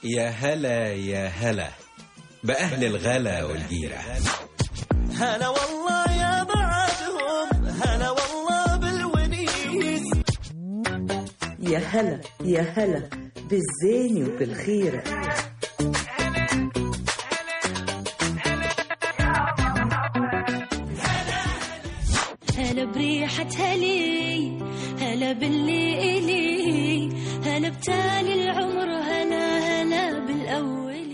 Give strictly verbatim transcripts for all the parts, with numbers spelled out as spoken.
يا هلا يا هلا بأهل الغلا والجيرة. هلا والله يا بعدهم، هلا والله بالونيس. يا هلا يا هلا بالزين وبالخيرة. هلا بريحة هلي، هلا باللي إلي، هلا بتالي العمر، هلا هلا بالأولي.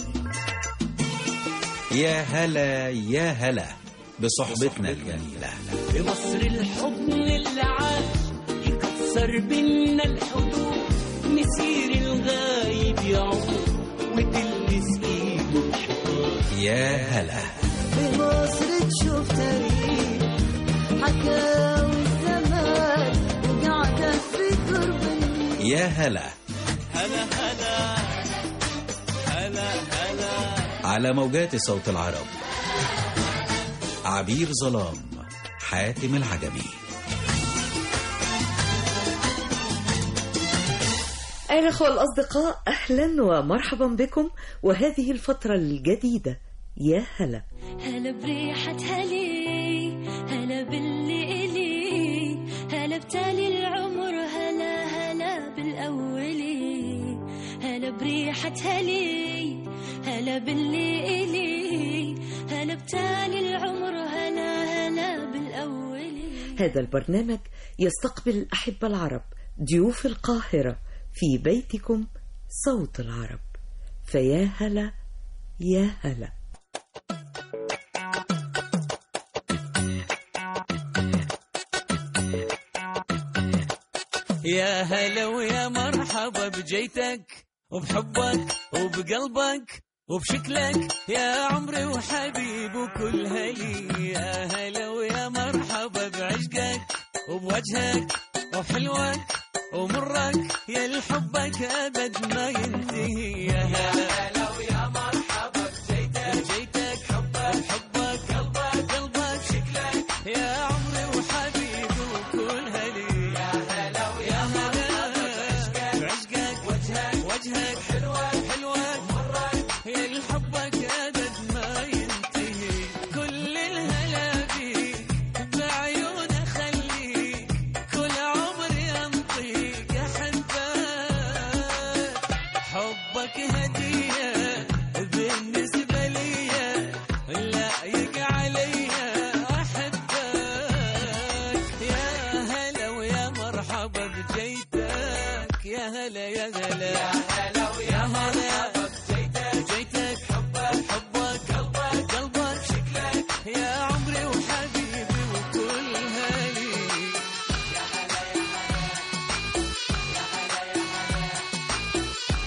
يا هلا يا هلا بصحبتنا الجميلة. بمصر الحضن اللي عاش يكسر بينا الحدود، مسير الغايب يعود وتلمس ايده الحيطان. يا هلا بمصر تشوف تاريخ حكاوي الزمان وقاعدة في قرب. يا هلا هلا هلا هلا هلا على موجات صوت العرب. عبير ظلام، حاتم العجمي. أيها الأخوة الأصدقاء، أهلا ومرحبا بكم وهذه الفترة الجديدة. يا هلا هلا بريحة هلي، هلا باللي إلي، هلا بتالي العمر، هلا هلا بالأولي. هلا بريحة هلي، هلا باللي إلي، هلا بتالي العمر، هلا هلا بالأولي. هذا البرنامج يستقبل أحب العرب ضيوف القاهرة في بيتكم صوت العرب. فيا هلا يا هلا. يا هلا ويا مرحبا بجيتك وبحبك وبقلبك وبشكلك يا عمري وحبيب وكل هلي. يا هلا ويا مرحبا بعشقك وبوجهك وبحلوك ومرك يا الحبك أبد ما ينتهي. يا هلا ويا مرحبا بجيتك بجيتك حبك حبك قلبك قلبك شكلك يا عمري وحبيب وكل هلي. يا هلا ويا مرحبا بعشقك وجهك وجهك حلوك حلوك مرك يا الحبك أبد ما ينتهي. كل الهلا بيك بعيون خليك كل عمري أنطيك أحبك. حبك هدية بالنسبة لي لا يقع علي أحبك. يا هلا ويا مرحبا بجيتك. يا هلا يا هلا يا هلا ويا مرحبا بجيتك بجيتك حبك حبك قلبك قلبك شكلك يا عمري وحبيبي وكل هلي. يا هلا يا هلا يا هلا يا هلا.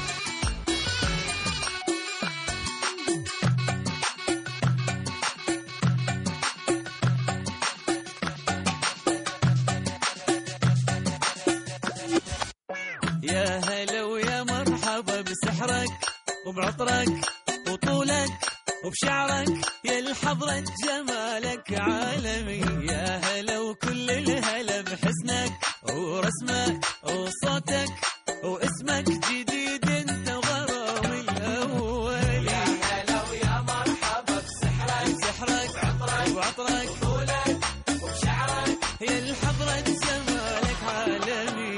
يا هلا ويا مرحبا بسحرك وبعطرك وطولك وبشعرك يا الحضرة جمالك عالمي. يا هلا وكل الهلا بحسنك ورسمك وصوتك واسمك جديد انت وغرامي الأول. يا هلا ويا مرحبا بسحرك بسحرك وعطرك وعطرك وطولك وبشعرك يا الحضرة جمالك عالمي.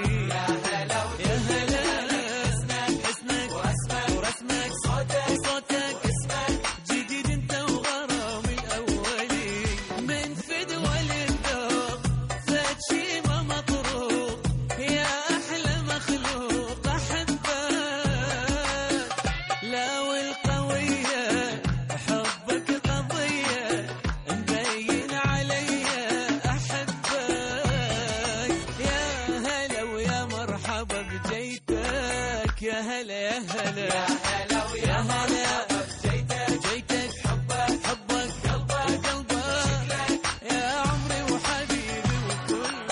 يا هلا يا هلا يا هلا ويا مرحبا بجيتك بجيتك حبك حبك قلبك قلبك يا عمري وحبيبي وكل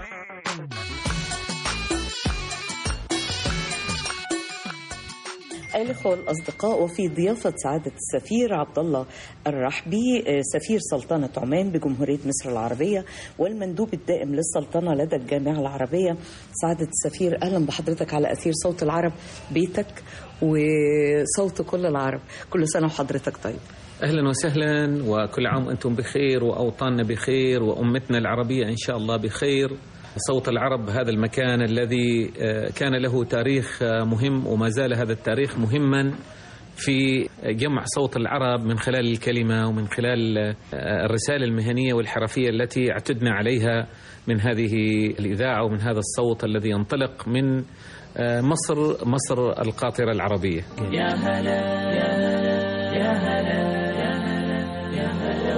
هلي. الإخوة والأصدقاء، وفي ضيافة سعادة السفير عبد الله الرحبي سفير سلطنة عمان بجمهورية مصر العربية والمندوب الدائم للسلطنة لدى الجامعة العربية. سعادة السفير أهلا بحضرتك على أثير صوت العرب، بيتك وصوت كل العرب. كل سنة وحضرتك طيب. أهلا وسهلا، وكل عام أنتم بخير وأوطاننا بخير وأمتنا العربية إن شاء الله بخير. صوت العرب هذا المكان الذي كان له تاريخ مهم وما زال هذا التاريخ مهما في جمع صوت العرب من خلال الكلمة ومن خلال الرسالة المهنية والحرفية التي اعتدنا عليها من هذه الإذاعة ومن هذا الصوت الذي ينطلق من مصر مصر القاطرة العربية. يا هلا يا هلا يا هلا يا هلا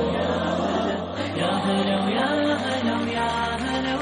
يا هلا يا هلا يا هلا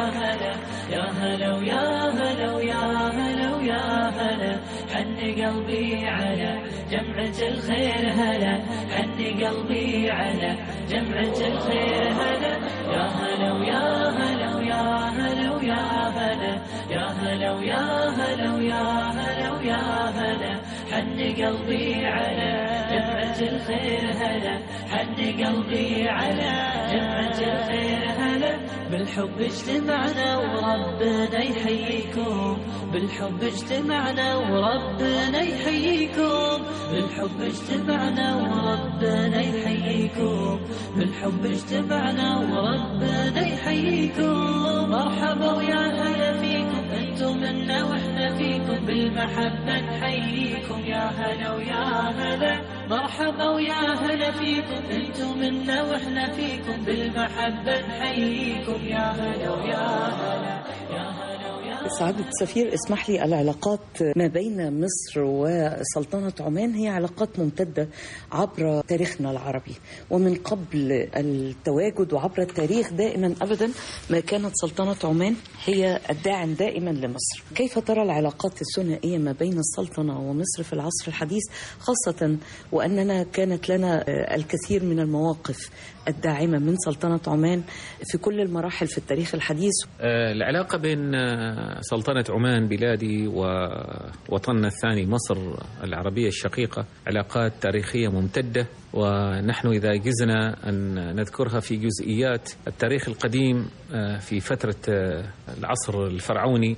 يا هلا يا هلا يا هلا يا هلا حن قلبي على جمعة الخير هلا، حن قلبي على جمعة الخير هلا، يا هلا ويا هلا ويا هلا ويا هلا يا هلا ويا هلا ويا هلا ويا هلا حن قلبي على جمعة الخير هلا، حن قلبي على جمعة الخير هلا. بالحب اجتمعنا وربنا يحييكم، بالحب اجتمعنا وربنا يحييكم، بالحب اجتمعنا وربنا يحييكم، بالحب اجتمعنا وربنا يحييكم. مرحبا ويا هلا فيكم، انتم منا واحنا فيكم، بالمحبة نحييكم يا هلا ويا هلا. مرحبا ويا هلا فيكم، انتم منا واحنا فيكم، بالمحبة نحييكم يا هلا ويا هلا يا هلا ويا. سعادة السفير اسمح لي، العلاقات ما بين مصر وسلطنة عمان هي علاقات ممتدة عبر تاريخنا العربي، ومن قبل التواجد وعبر التاريخ دائما أبدا ما كانت سلطنة عمان هي الداعم دائما لمصر. كيف ترى العلاقات الثنائية ما بين السلطنة ومصر في العصر الحديث، خاصة وأننا كانت لنا الكثير من المواقف الداعمة من سلطنة عمان في كل المراحل في التاريخ الحديث؟ العلاقة بين سلطنة عمان بلادي ووطننا الثاني مصر العربية الشقيقة علاقات تاريخية ممتدة، ونحن إذا جزنا أن نذكرها في جزئيات التاريخ القديم في فترة العصر الفرعوني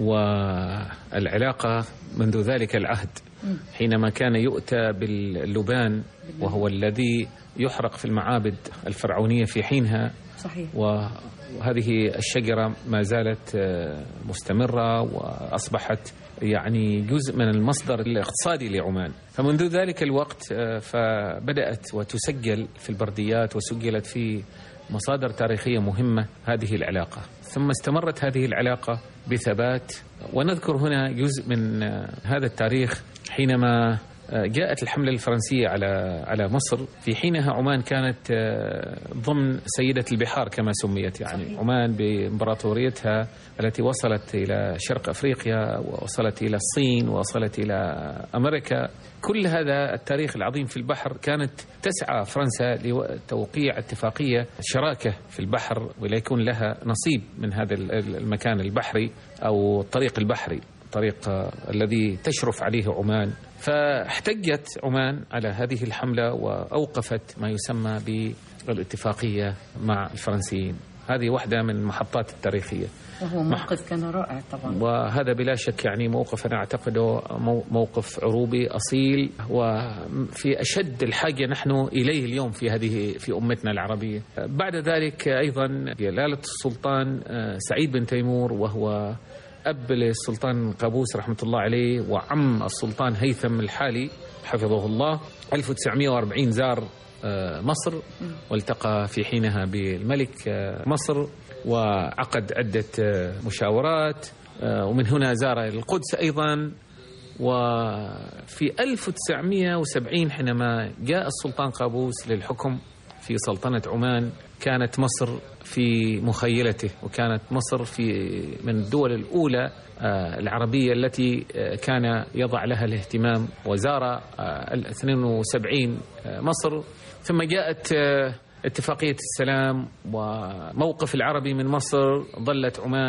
والعلاقة منذ ذلك العهد حينما كان يؤتى باللبان وهو الذي يحرق في المعابد الفرعونية في حينها. صحيح. وهذه الشجرة ما زالت مستمرة وأصبحت يعني جزء من المصدر الاقتصادي لعمان. فمنذ ذلك الوقت فبدأت وتسجل في البرديات وسجلت في مصادر تاريخية مهمة هذه العلاقة، ثم استمرت هذه العلاقة بثبات. ونذكر هنا جزء من هذا التاريخ حينما جاءت الحملة الفرنسية على على مصر. في حينها عمان كانت ضمن سيدة البحار كما سميت، يعني عمان بإمبراطوريتها التي وصلت إلى شرق أفريقيا ووصلت إلى الصين ووصلت إلى أمريكا. كل هذا التاريخ العظيم في البحر كانت تسعى فرنسا لتوقيع اتفاقية شراكة في البحر وليكون لها نصيب من هذا المكان البحري أو الطريق البحري، الطريق الذي تشرف عليه عمان. فاحتجت عمان على هذه الحملة وأوقفت ما يسمى بالاتفاقية مع الفرنسيين. هذه واحدة من المحطات التاريخية، وهو موقف كان رائع طبعا، وهذا بلا شك يعني موقف أنا أعتقده موقف عروبي أصيل وفي أشد الحاجة نحن إليه اليوم في هذه في أمتنا العربية. بعد ذلك أيضا جلالة السلطان سعيد بن تيمور وهو أب للسلطان قابوس رحمة الله عليه وعم السلطان هيثم الحالي حفظه الله، ألف وتسعمائة وأربعين زار مصر والتقى في حينها بالملك مصر وعقد عدة مشاورات، ومن هنا زار القدس أيضا. وفي ألف وتسعمائة وسبعين حينما جاء السلطان قابوس للحكم في سلطنة عمان كانت مصر في مخيلته، وكانت مصر في من الدول الأولى العربية التي كان يضع لها الاهتمام، وزار الاثنين وسبعين مصر. ثم جاءت اتفاقية السلام وموقف العربي من مصر. ظلت عمان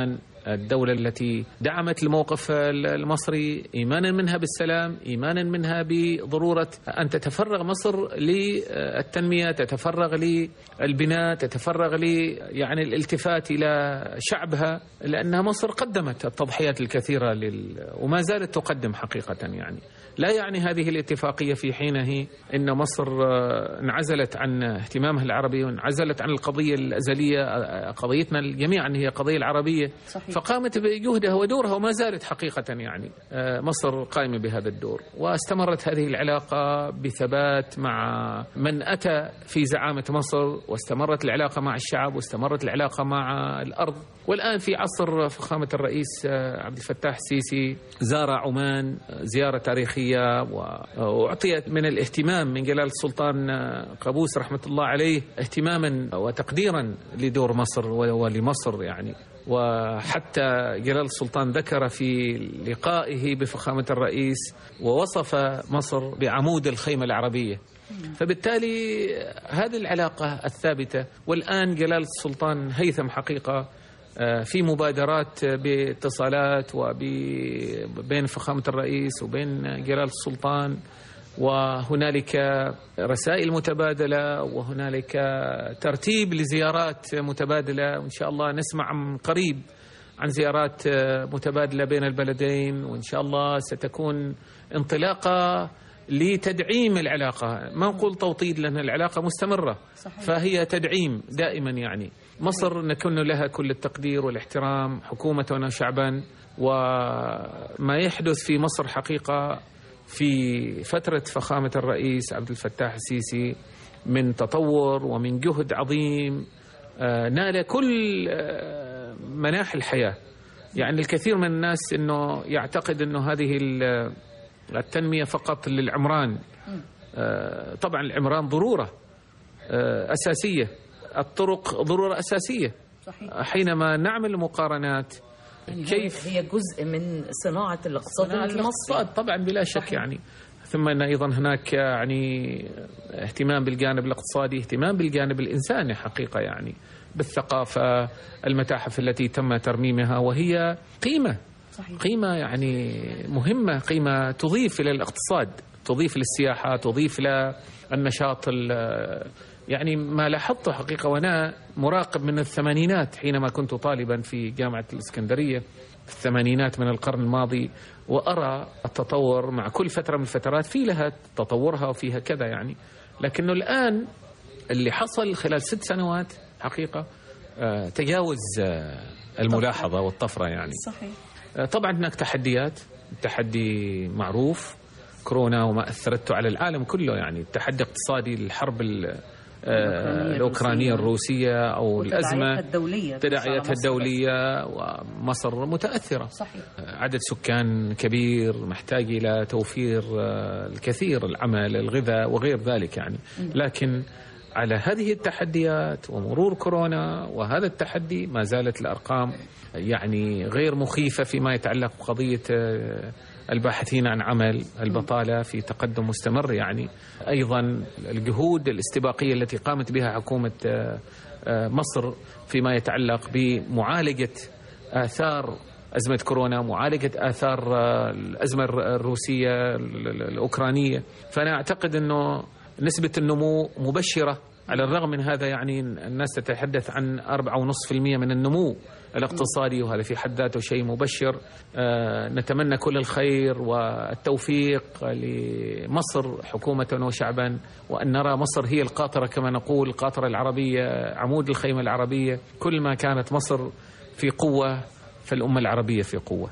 الدولة التي دعمت الموقف المصري إيمانا منها بالسلام، إيمانا منها بضرورة أن تتفرغ مصر للتنمية، تتفرغ للبناء، تتفرغ ل يعني الالتفات إلى شعبها، لأن مصر قدمت التضحيات الكثيرة لل... وما زالت تقدم حقيقة. يعني لا يعني هذه الاتفاقية في حينه إن مصر انعزلت عن اهتمامها العربي وانعزلت عن القضية الأزلية، قضيتنا جميعا هي قضية العربية. صحيح. فقامت بجهدها ودورها وما زالت حقيقة يعني مصر قائمة بهذا الدور، واستمرت هذه العلاقة بثبات مع من أتى في زعامة مصر، واستمرت العلاقة مع الشعب، واستمرت العلاقة مع الأرض. والآن في عصر فخامة الرئيس عبد الفتاح السيسي زار عمان زيارة تاريخية، وأعطيت من الاهتمام من جلالة السلطان قابوس رحمة الله عليه اهتماما وتقديرا لدور مصر ولمصر يعني. وحتى جلالة السلطان ذكر في لقائه بفخامة الرئيس ووصف مصر بعمود الخيمة العربية. فبالتالي هذه العلاقة الثابتة. والآن جلالة السلطان هيثم حقيقة في مبادرات باتصالات وبين فخامة الرئيس وبين جلالة السلطان، وهنالك رسائل متبادلة، وهنالك ترتيب لزيارات متبادلة، وإن شاء الله نسمع من قريب عن زيارات متبادلة بين البلدين، وإن شاء الله ستكون انطلاقة لتدعيم العلاقة. ما نقول توطيد لأن العلاقة مستمرة. صحيح. فهي تدعيم دائما يعني. مصر نكن لها كل التقدير والاحترام حكومة وشعبا، وما يحدث في مصر حقيقة في فترة فخامة الرئيس عبد الفتاح السيسي من تطور ومن جهد عظيم نال كل مناحي الحياة. يعني الكثير من الناس إنه يعتقد إنه هذه التنمية فقط للعمران. طبعا العمران ضرورة أساسية، الطرق ضرورة أساسية. صحيح. حينما نعمل مقارنات يعني كيف هي جزء من صناعة الاقتصاد المصري طبعا بلا شك. صحيح. يعني ثم أن أيضا هناك يعني اهتمام بالجانب الاقتصادي، اهتمام بالجانب الإنساني حقيقة يعني، بالثقافة، المتاحف التي تم ترميمها وهي قيمة. صحيح. قيمة يعني مهمة، قيمة تضيف إلى الاقتصاد، تضيف للسياحة، تضيف للنشاط. يعني ما لاحظته حقيقة وأنا مراقب من الثمانينات حينما كنت طالبا في جامعة الإسكندرية في الثمانينات من القرن الماضي، وأرى التطور مع كل فترة من الفترات في لها تطورها وفيها كذا يعني. لكنه الآن اللي حصل خلال ست سنوات حقيقة تجاوز الملاحظة والطفرة يعني. صحيح. طبعا هناك تحديات، التحدي معروف كورونا وما أثرته على العالم كله يعني، التحدي الاقتصادي، الحرب الأوكرانية الروسية أو الأزمة، تداعياتها الدولية، ومصر متأثرة. صحيح. عدد سكان كبير محتاج إلى توفير الكثير، العمل، الغذاء وغير ذلك يعني. لكن على هذه التحديات ومرور كورونا وهذا التحدي ما زالت الأرقام يعني غير مخيفة فيما يتعلق بقضية الباحثين عن عمل، البطالة في تقدم مستمر يعني. أيضا الجهود الاستباقية التي قامت بها حكومة مصر فيما يتعلق بمعالجة آثار أزمة كورونا، معالجة آثار الأزمة الروسية الأوكرانية. فأنا أعتقد أنه نسبة النمو مبشرة. على الرغم من هذا يعني الناس تتحدث عن أربعة ونصف في المية من النمو الاقتصادي، وهذا في حد ذاته شيء مبشر. آه نتمنى كل الخير والتوفيق لمصر حكومة وشعبا، وأن نرى مصر هي القاطرة كما نقول، القاطرة العربية، عمود الخيمة العربية. كل ما كانت مصر في قوة فالأمة العربية في قوة.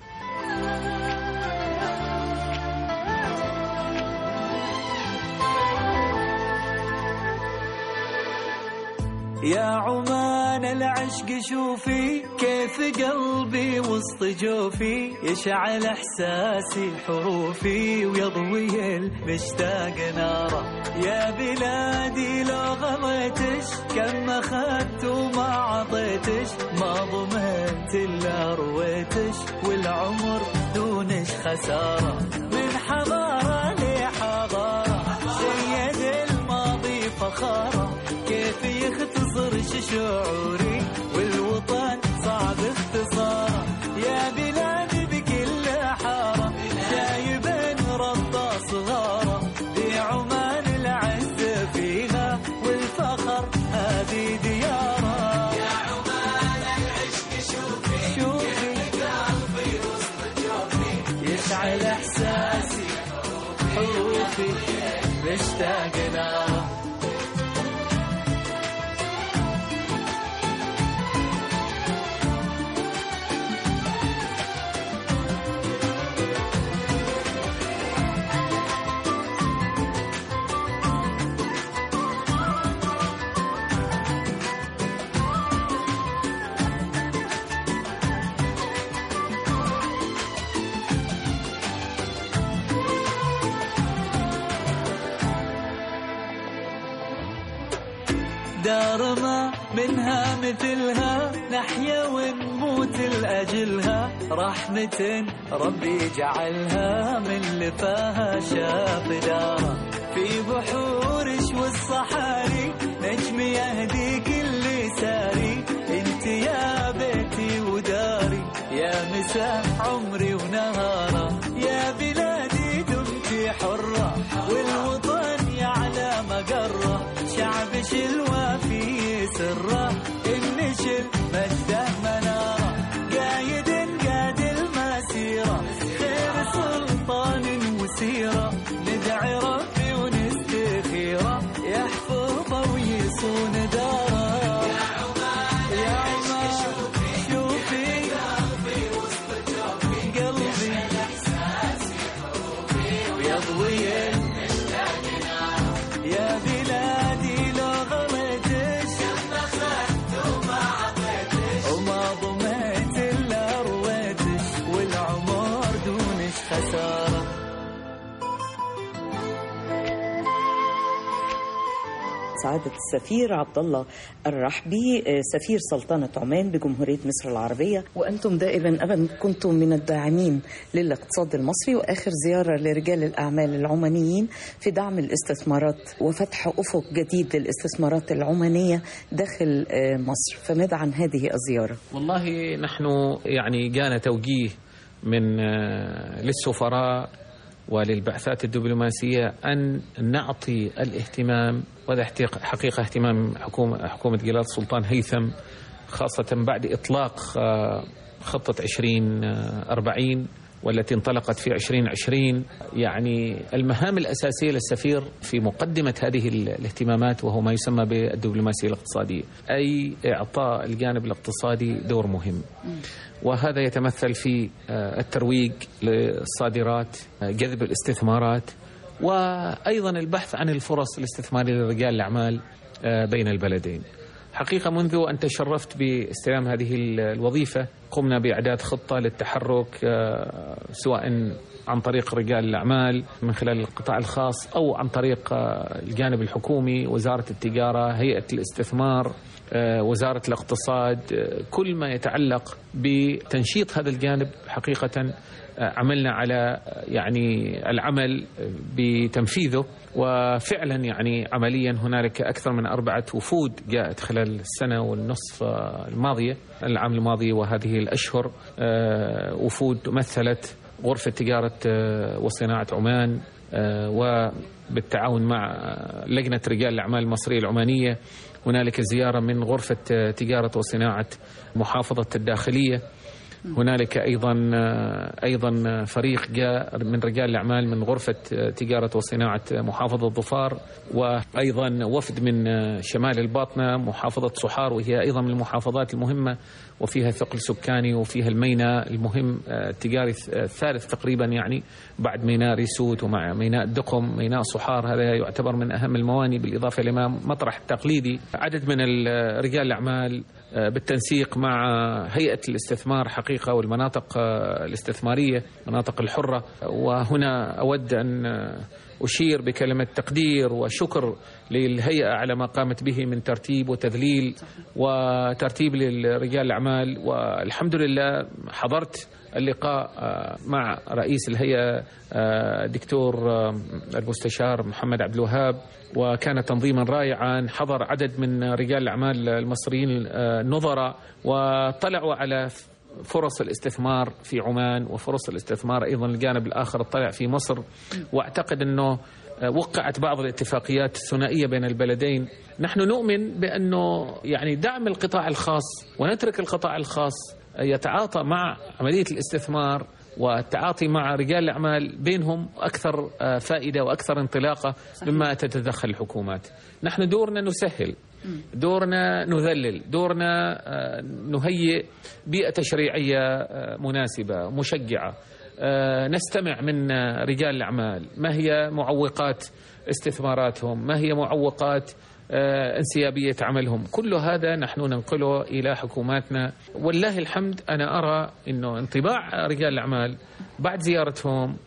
يا عمان العشق شوفي كيف قلبي وسط جوفي، يشعل احساسي حروفي ويضوي المشتاق ناره. يا بلادي لو غضيتش كم اخذت وما عطيتش، ما ضمنت الا رويتش والعمر دونش خساره. من حضاره لحضاره سيد الماضي فخاره، كيف يختصر شعوري والوطن صعب اختصاره. اشتقنا. دار ما منها مثلها، نحيا ونموت لأجلها، رحمة ربي جعلها من لفاها شاف دارا. في بحورش والصحاري نجم يهدي كل ساري، انت يا بيتي وداري يا مساء عمري ونهارا. يا بلادي دمتي حرة والوطن يعلى مقرة، شعب شلوى في سره النشل مجده مناره، قايد قاد المسيره خير سلطان وسيره، ندعي ربي ونستخيره يحفظه ويصون داره. يا عمان يا عمان شوفي شوفي قلبي وسط جوفي، قلبي احساسي حروفي ويضوي يا بلادي لو غليتش ما خدت وما عطيتش وما ضميت الا رويتش، والعمر دونش خساره. سعادة السفير عبد الله الرحبي سفير سلطنة عمان بجمهورية مصر العربية، وأنتم دائما أبدا كنتم من الداعمين للاقتصاد المصري، وآخر زيارة لرجال الأعمال العمانيين في دعم الاستثمارات وفتح أفق جديد للاستثمارات العمانية داخل مصر، فماذا عن هذه الزيارة؟ والله نحن يعني جانا توجيه من للسفراء وللبعثات الدبلوماسية أن نعطي الاهتمام، وهذا حقيقة اهتمام حكومة حكومة جلالة السلطان هيثم، خاصة بعد إطلاق خطة عشرين أربعين والتي انطلقت في عشرين عشرين. يعني المهام الأساسية للسفير في مقدمة هذه الاهتمامات وهو ما يسمى بالدبلوماسية الاقتصادية، أي إعطاء الجانب الاقتصادي دور مهم، وهذا يتمثل في الترويج للصادرات، جذب الاستثمارات، وأيضا البحث عن الفرص الاستثمارية لرجال الأعمال بين البلدين. حقيقة منذ أن تشرفت باستلام هذه الوظيفة قمنا بإعداد خطة للتحرك سواء عن طريق رجال الأعمال من خلال القطاع الخاص أو عن طريق الجانب الحكومي، وزارة التجارة، هيئة الاستثمار، وزارة الاقتصاد، كل ما يتعلق بتنشيط هذا الجانب. حقيقة عملنا على يعني العمل بتنفيذه، وفعلا يعني عمليا هنالك أكثر من أربعة وفود جاءت خلال السنة والنصف الماضية العام الماضي وهذه الأشهر، وفود مثلت غرفة تجارة وصناعة عمان، وبالتعاون مع لجنة رجال الأعمال المصرية العمانية هنالك زيارة من غرفة تجارة وصناعة محافظة الداخلية، هنالك أيضا أيضا فريق جاء من رجال الأعمال من غرفة تجارة وصناعة محافظة ظفار، وأيضا وفد من شمال الباطنة محافظة صحار، وهي أيضا من المحافظات المهمة وفيها ثقل سكاني وفيها الميناء المهم التجاري الثالث تقريبا، يعني بعد ميناء ريسوت ومع ميناء الدقم. ميناء صحار هذا يعتبر من أهم المواني بالإضافة لما مطرح التقليدي. عدد من رجال الأعمال بالتنسيق مع هيئة الاستثمار حقيقة والمناطق الاستثمارية مناطق الحرة. وهنا أود أن أشير بكلمة تقدير وشكر للهيئة على ما قامت به من ترتيب وتذليل وترتيب للرجال الأعمال، والحمد لله حضرت اللقاء مع رئيس الهيئة دكتور المستشار محمد عبد الوهاب، وكان تنظيما رائعا. حضر عدد من رجال الأعمال المصريين النظراء وطلعوا على فرص الاستثمار في عمان وفرص الاستثمار أيضا الجانب الآخر اطلع في مصر، واعتقد أنه وقعت بعض الاتفاقيات الثنائية بين البلدين. نحن نؤمن بأنه يعني دعم القطاع الخاص ونترك القطاع الخاص يتعاطى مع عملية الاستثمار والتعاطي مع رجال الأعمال بينهم أكثر فائدة وأكثر انطلاقة مما تتدخل الحكومات. نحن دورنا نسهل، دورنا نذلل، دورنا نهيئ بيئة تشريعية مناسبة مشجعة، نستمع من رجال الأعمال ما هي معوقات استثماراتهم، ما هي معوقات انسيابية عملهم. كل هذا نحن ننقله إلى حكوماتنا. والله الحمد أنا أرى أنه انطباع رجال الأعمال بعد زيارتهم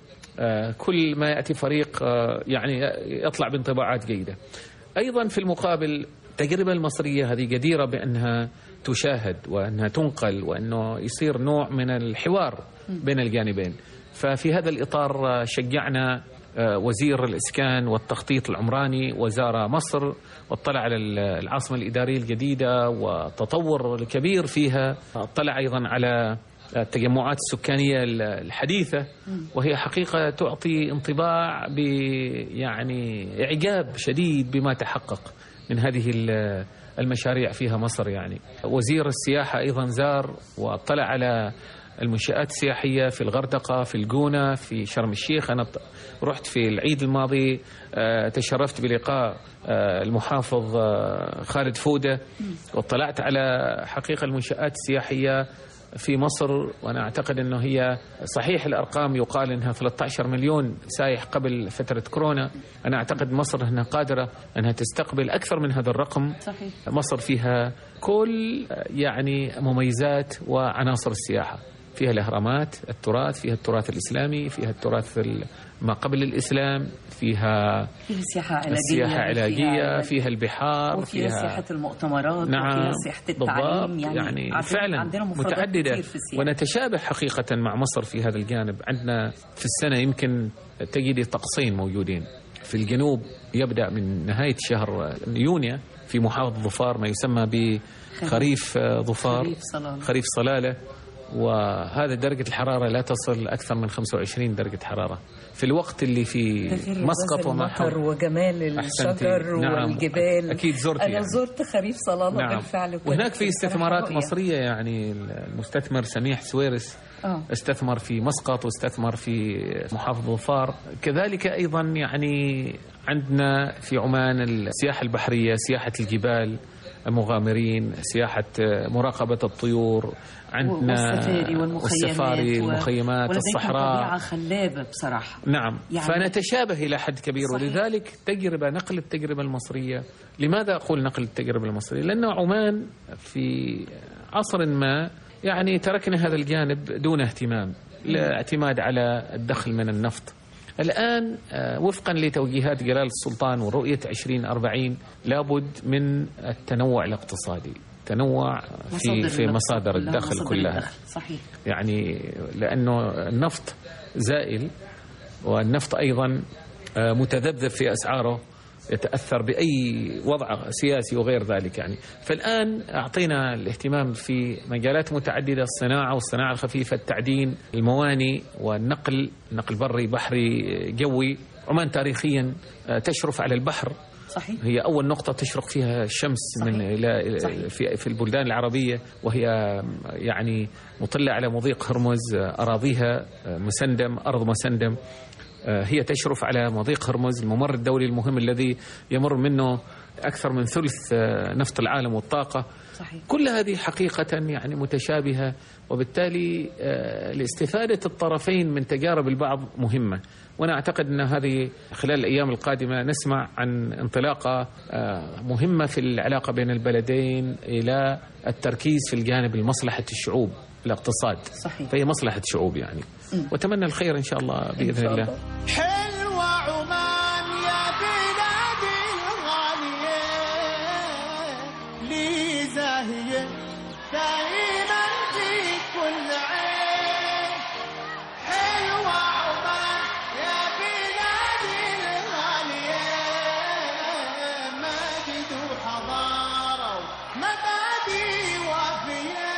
كل ما يأتي فريق يعني يطلع بانطباعات جيدة. أيضا في المقابل التجربة المصرية هذه جديرة بأنها تشاهد وأنها تنقل وأنه يصير نوع من الحوار بين الجانبين. ففي هذا الإطار شجعنا وزير الإسكان والتخطيط العمراني وزار مصر واطلع على العاصمة الإدارية الجديدة والتطور الكبير فيها، اطلع أيضا على التجمعات السكانية الحديثة، وهي حقيقة تعطي انطباع ب يعني إعجاب شديد بما تحقق من هذه المشاريع فيها مصر. يعني وزير السياحة أيضا زار واطلع على المنشآت السياحية في الغردقة، في الجونة، في شرم الشيخ. أنا رحت في العيد الماضي تشرفت بلقاء المحافظ خالد فودة واطلعت على حقيقة المنشآت السياحية في مصر، وأنا أعتقد أنه هي صحيح الأرقام يقال أنها ثلاثة عشر مليون سائح قبل فترة كورونا. أنا أعتقد مصر أنها قادرة أنها تستقبل أكثر من هذا الرقم. صحيح. مصر فيها كل يعني مميزات وعناصر السياحة، فيها الأهرامات، التراث، فيها التراث الإسلامي، فيها التراث ما قبل الإسلام، فيها فيها سياحة علاجية، السياحة علاجية فيها, فيها البحار، وفيها فيها سياحة المؤتمرات، نعم وفيها سياحة التعليم. يعني, يعني عندنا فعلا عندنا متعددة، ونتشابه حقيقة مع مصر في هذا الجانب. عندنا في السنة يمكن تجد طقسين موجودين. في الجنوب يبدأ من نهاية شهر يونيو في محافظة ظفار ما يسمى بخريف ظفار، خريف صلالة, خريف صلالة، وهذا درجة الحرارة لا تصل أكثر من خمسة وعشرين درجة حرارة في الوقت اللي في مسقط وما حول. وجمال الشجر نعم. والجبال. أكيد زرت أنا يعني. زرت خريف صلالة نعم. بالفعل. وهناك في استثمارات مصرية، يعني المستثمر سميح سويرس أوه. استثمر في مسقط واستثمر في محافظة ظفار. كذلك أيضا يعني عندنا في عمان السياحة البحرية، سياحة الجبال، المغامرين، سياحة مراقبة الطيور، عندنا والسفاري والمخيمات، الصحراء، طبيعة خلابة بصراحة. نعم يعني فنتشابه إلى حد كبير. صحيح. ولذلك تجربة نقل التجربة المصرية. لماذا أقول نقل التجربة المصرية؟ لأن عمان في عصر ما يعني تركنا هذا الجانب دون اهتمام، لا اعتماد على الدخل من النفط. الآن وفقا لتوجيهات جلالة السلطان ورؤية عشرين أربعين لابد من التنوع الاقتصادي، تنوع في في مصادر الدخل كلها, كلها. صحيح. يعني لأنه النفط زائل، والنفط أيضا متذبذب في أسعاره، يتأثر بأي وضع سياسي وغير ذلك. يعني فالآن أعطينا الاهتمام في مجالات متعددة، الصناعة والصناعة الخفيفة، التعدين، المواني والنقل، نقل بري بحري جوي. عمان تاريخيا تشرف على البحر. صحيح. هي أول نقطة تشرق فيها الشمس. صحيح. من إلى في في البلدان العربية، وهي يعني مطلة على مضيق هرمز، أراضيها مسندم، أرض مسندم. هي تشرف على مضيق هرمز، الممر الدولي المهم الذي يمر منه أكثر من ثلث نفط العالم والطاقة. صحيح. كل هذه حقيقة يعني متشابهة، وبالتالي لاستفادة الطرفين من تجارب البعض مهمة. وأنا أعتقد أن هذه خلال الأيام القادمة نسمع عن انطلاقة مهمة في العلاقة بين البلدين إلى التركيز في الجانب المصلحة الشعوب، الاقتصاد. صحيح. فهي مصلحة شعوب يعني. م. وأتمنى الخير إن شاء الله بإذن الله. حلوة عمان يا بلادي الغالية، لي زاهية دائما في كل عين. حلوة عمان يا بلادي الغالية، مجد وحضارة ومبادئ وافية،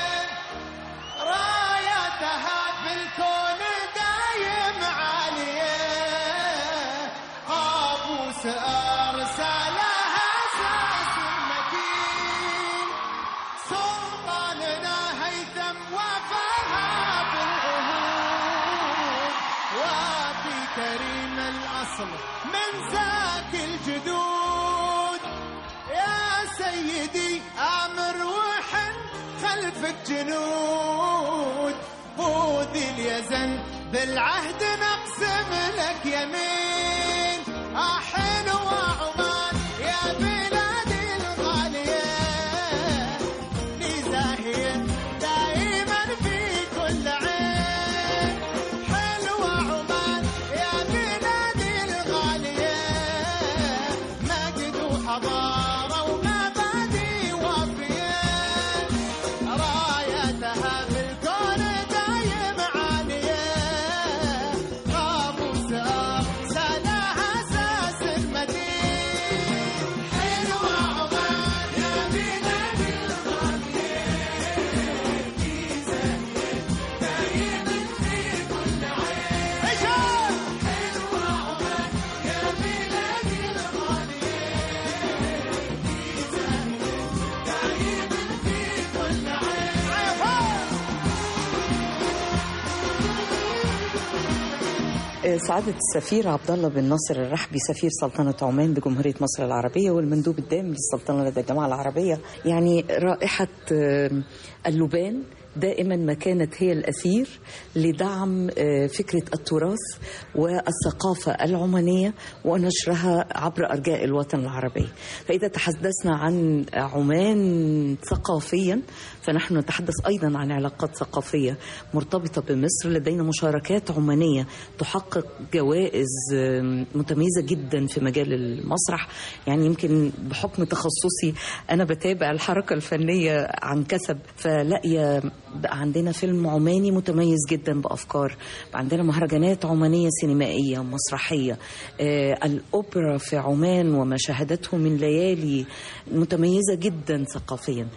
رايتها بالكون دايم عالية، قابوس أرسلها أساس متين، سلطاننا هيثم وفاها بالعهود، الأصل من ذاك الجدود. يا سيدي آمر وحن خلفك جنود، بوذي اليزن بالعهد نقسم لك يمين. أحن وعمان يا بلادي الغالية، لزاهين دائما في كل عين. حلوة عمان يا بلادي الغالية، مجد وحضارة ومبادئ وافية، رايتها بالكون دايم عالية. قاموس أرسلها أساس المدين. حلوة عمان يا بلادي الغالية، دايما في كل عين. حلوة عمان يا بلادي الغالية، دايما في كل عين. سعادة السفير عبد الله بن ناصر الرحبي سفير سلطنة عمان بجمهورية مصر العربية والمندوب الدائم للسلطنة لدى الجامعة العربية، يعني رائحة اللبان دائما ما كانت هي الأثير لدعم فكرة التراث والثقافة العمانية ونشرها عبر أرجاء الوطن العربي. فإذا تحدثنا عن عمان ثقافيا فنحن نتحدث أيضا عن علاقات ثقافية مرتبطة بمصر. لدينا مشاركات عمانية تحقق جوائز متميزة جدا في مجال المسرح. يعني يمكن بحكم تخصصي أنا بتابع الحركة الفنية عن كسب، فلاقي بقى عندنا فيلم عماني متميز جدا بأفكار، بقى عندنا مهرجانات عمانية سينمائية مسرحية، آه الأوبرا في عمان وما شاهدته من ليالي متميزة جدا ثقافيا.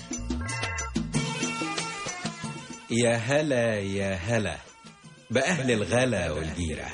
يا هلا يا هلا بأهل الغلا والجيرة.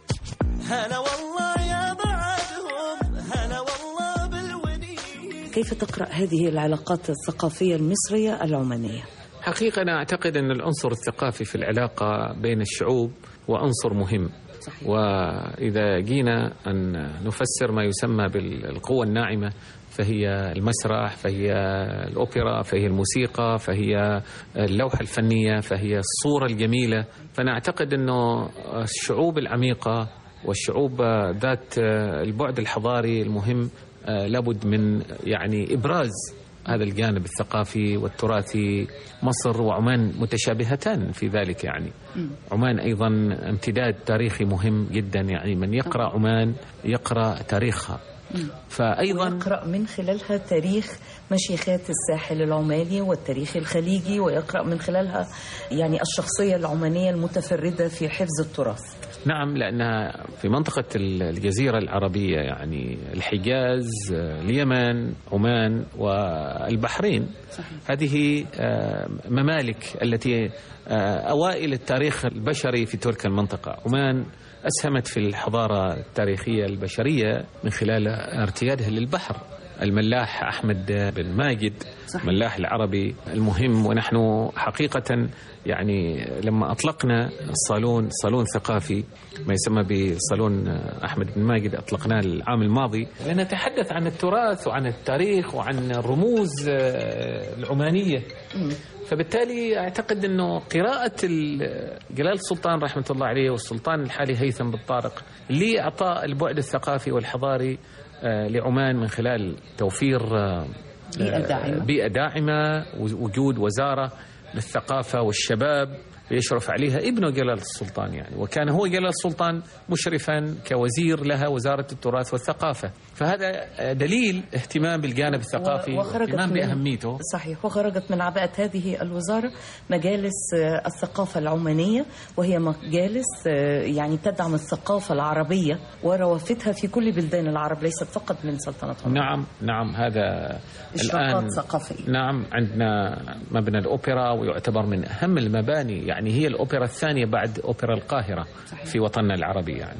هلا والله يا بعدهم، هلا والله بالودي. كيف تقرأ هذه العلاقات الثقافية المصرية العمانية؟ حقيقة أنا أعتقد أن العنصر الثقافي في العلاقة بين الشعوب هو عنصر مهم. صحيح. وإذا جينا أن نفسر ما يسمى بالقوة الناعمة فهي المسرح، فهي الأوبرا، فهي الموسيقى، فهي اللوحة الفنية، فهي الصورة الجميلة. فنعتقد أنه الشعوب العميقة والشعوب ذات البعد الحضاري المهم لابد من يعني إبراز هذا الجانب الثقافي والتراثي. مصر وعمان متشابهتان في ذلك، يعني عمان أيضا امتداد تاريخي مهم جدا، يعني من يقرأ عمان يقرأ تاريخها، فأيضا ويقرأ من خلالها تاريخ مشيخات الساحل العماني والتاريخ الخليجي، ويقرأ من خلالها يعني الشخصية العمانية المتفردة في حفظ التراث. نعم، لأنها في منطقة الجزيرة العربية، يعني الحجاز، اليمن، عمان والبحرين. صحيح. هذه ممالك التي أوائل التاريخ البشري في تلك المنطقة. عمان أسهمت في الحضارة التاريخية البشرية من خلال ارتيادها للبحر. الملاح أحمد بن ماجد، صحيح. ملاح العربي المهم. ونحن حقيقة يعني لما أطلقنا الصالون صالون ثقافي ما يسمى بصالون أحمد بن ماجد أطلقناه العام الماضي لنتحدث عن التراث وعن التاريخ وعن الرموز العمانية. فبالتالي أعتقد أنه قراءة جلال السلطان رحمة الله عليه والسلطان الحالي هيثم بالطارق لإعطاء البعد الثقافي والحضاري لعمان من خلال توفير بيئة داعمة, بيئة داعمة وجود وزارة للثقافة والشباب يشرف عليها ابنه جلال السلطان، يعني وكان هو جلال السلطان مشرفا كوزير لها وزارة التراث والثقافة. فهذا دليل اهتمام بالجانب الثقافي واهتمام بأهميته. صحيح. وخرجت من عباءة هذه الوزارة مجالس الثقافة العمانية، وهي مجالس يعني تدعم الثقافة العربية وروافتها في كل بلدان العرب، ليست فقط من سلطنة عمان. نعم نعم هذا الآن ثقافية. نعم، عندنا مبنى الأوبرا ويعتبر من أهم المباني، يعني هي الأوبرا الثانية بعد أوبرا القاهرة. صحيح. في وطننا العربي، يعني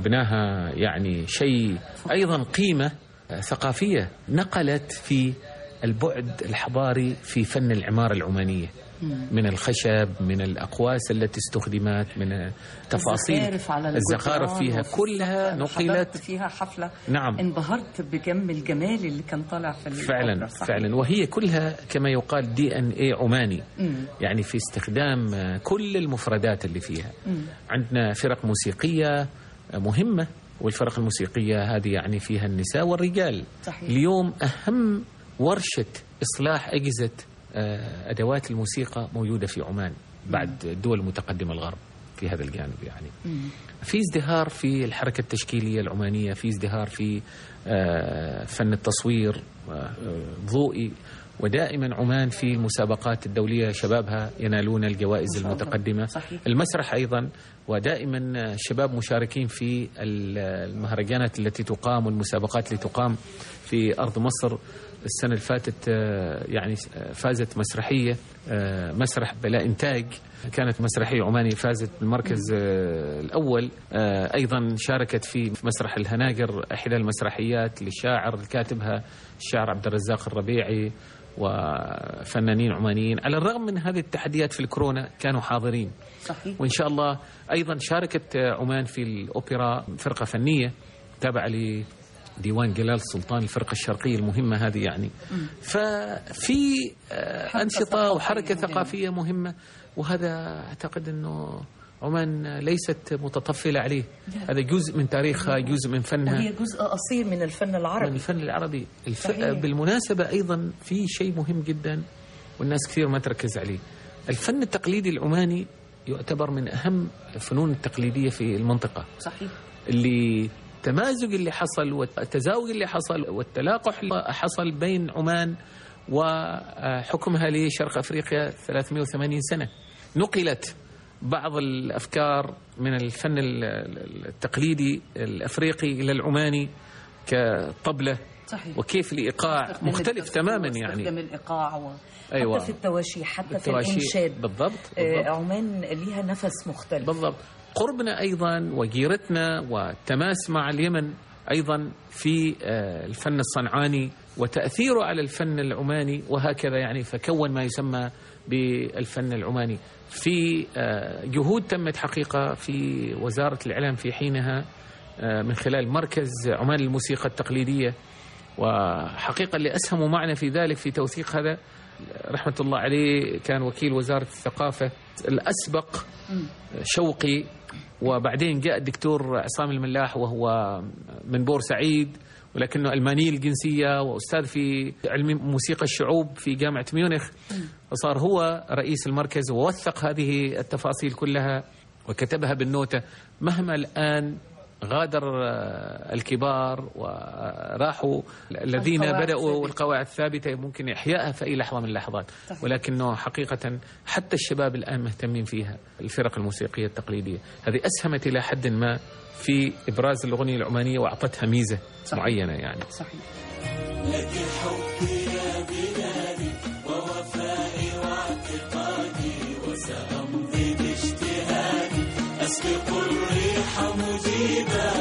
مبناها يعني شيء أيضا قيمة ثقافية نقلت في البعد الحضاري في فن العمارة العمانية، من الخشب، من الأقواس التي استخدمت، من تفاصيل الزخارف فيها كلها نقلت فيها حفلة. نعم، انبهرت بكم الجمال اللي كان طالع في فعلا فعلا، وهي كلها كما يقال دي ان اي عماني. مم. يعني في استخدام كل المفردات اللي فيها. مم. عندنا فرق موسيقية مهمة، والفرق الموسيقية هذه يعني فيها النساء والرجال. صحيح. اليوم أهم ورشة إصلاح أجهزة أدوات الموسيقى موجودة في عمان بعد الدول المتقدمة الغرب في هذا الجانب. يعني مم. في ازدهار في الحركة التشكيلية العمانية، في ازدهار في فن التصوير ضوئي، ودائما عمان في المسابقات الدولية شبابها ينالون الجوائز المتقدمة. صحيح. المسرح أيضا، ودائما الشباب مشاركين في المهرجانات التي تقام والمسابقات التي تقام في أرض مصر. السنة اللي فاتت يعني فازت مسرحية مسرح بلا إنتاج، كانت مسرحية عمانية فازت بالمركز الأول. أيضا شاركت في مسرح الهناجر، إحدى المسرحيات للشاعر الكاتبها الشاعر عبد الرزاق الربيعي وفنانين عمانيين. على الرغم من هذه التحديات في الكورونا كانوا حاضرين. صحيح. وإن شاء الله أيضا شاركت عمان في الأوبرا، فرقة فنية تابعة ل ديوان جلال سلطان، الفرقة الشرقية المهمة هذه يعني. مم. ففي أنشطة وحركة ثقافية مهمة، وهذا أعتقد أنه عمان ليست متطفلة عليه. لا. هذا جزء من تاريخها، جزء من فنها، وهي جزء أصيل من الفن العربي، من الفن العربي. الف... بالمناسبة أيضا في شيء مهم جدا والناس كثير ما تركز عليه. الفن التقليدي العماني يعتبر من أهم الفنون التقليدية في المنطقة. صحيح. اللي التمازج اللي حصل والتزاوج اللي حصل والتلاقح اللي حصل بين عمان وحكمها لشرق أفريقيا ثلاثمئة وثمانين سنة، نقلت بعض الأفكار من الفن التقليدي الأفريقي إلى العماني كطبلة. صحيح. وكيف الإيقاع مختلف تماما، يعني الإيقاع و... أيوة. حتى في التواشي، حتى التواشي. في الإنشاد. بالضبط. بالضبط. آه عمان لها نفس مختلف. بالضبط. قربنا أيضا وجيرتنا والتماس مع اليمن أيضا في الفن الصنعاني وتأثيره على الفن العماني، وهكذا يعني فكون ما يسمى بالفن العماني. في جهود تمت حقيقة في وزارة الإعلام في حينها من خلال مركز عمان للموسيقى التقليدية، وحقيقة اللي أسهموا معنا في ذلك في توثيق هذا رحمة الله عليه كان وكيل وزارة الثقافة الأسبق شوقي، وبعدين جاء الدكتور عصام الملاح وهو من بورسعيد ولكنه ألماني الجنسية وأستاذ في علم موسيقى الشعوب في جامعة ميونخ، فصار هو رئيس المركز ووثق هذه التفاصيل كلها وكتبها بالنوتة. مهما الآن غادر الكبار وراحوا الذين بدأوا القواعد الثابتة ممكن إحيائها في أي لحظة من اللحظات، ولكنه حقيقة حتى الشباب الآن مهتمين فيها. الفرق الموسيقية التقليدية هذه أسهمت إلى حد ما في إبراز الأغنية العمانية وأعطتها ميزة صحيح. معينة يعني. صحيح. لك حبي يا بلادي ووفائي واعتقادي، وسأمضي باجتهادي أسبق الريح مجيبا.